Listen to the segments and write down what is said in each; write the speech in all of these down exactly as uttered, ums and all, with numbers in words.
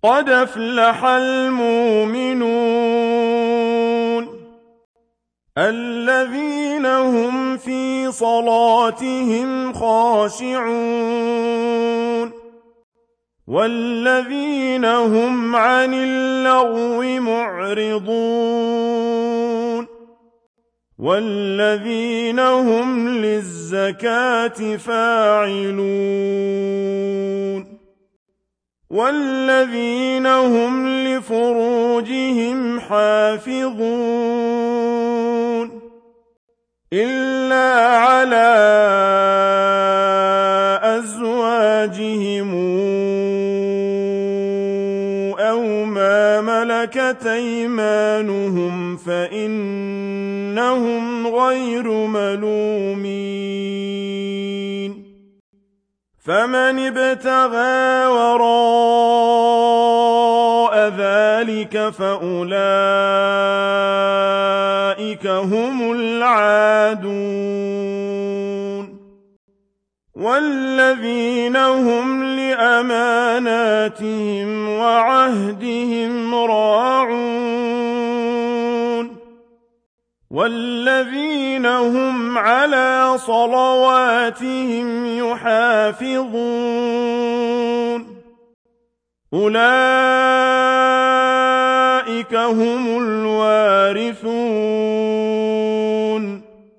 قد أفلح المؤمنون الذين هم في صلاتهم خاشعون والذين هم عن اللغو معرضون والذين هم للزكاة فاعلون والذين هم لفروجهم حافظون إلا على أزواجهم أو ما ملكت أيمانهم فإنهم غير ملومين فمن ابتغى وراء ذلك فأولئك هم العادون والذين هم لأماناتهم وعهدهم راعون والذين هم على صلواتهم يحافظون أولئك هم الوارثون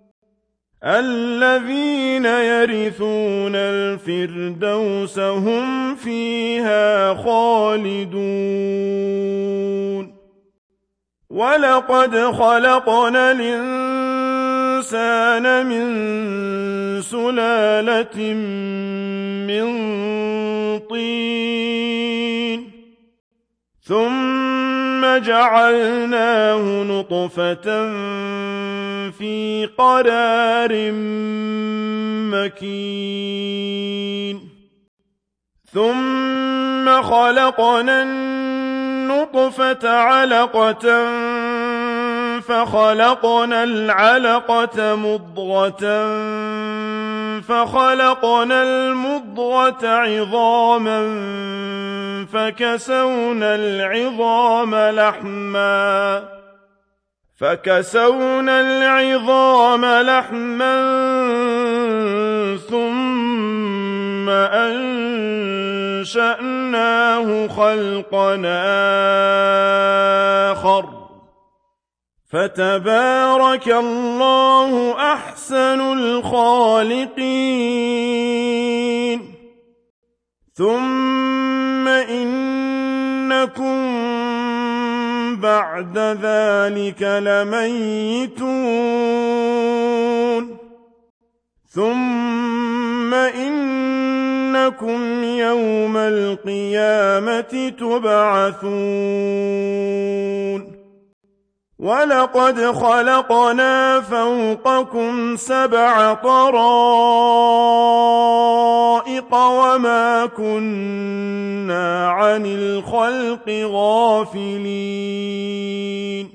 الذين يرثون الفردوس هم فيها خالدون ولقد خلقنا الإنسان من سلالة من طين ثم جعلناه نطفة في قرار مكين ثم خلقنا النطفة علقة فخلقنا العلقة مضغة فخلقنا المضغة عظاما فكسونا العظام لحما فكسونا العظام لحما ثم أنشأناه خلقا آخر فتبارك الله أحسن الخالقين ثم إنكم بعد ذلك لميتون ثم إنكم يوم القيامة تبعثون ولقد خلقنا فوقكم سبع طرائق وما كنا عن الخلق غافلين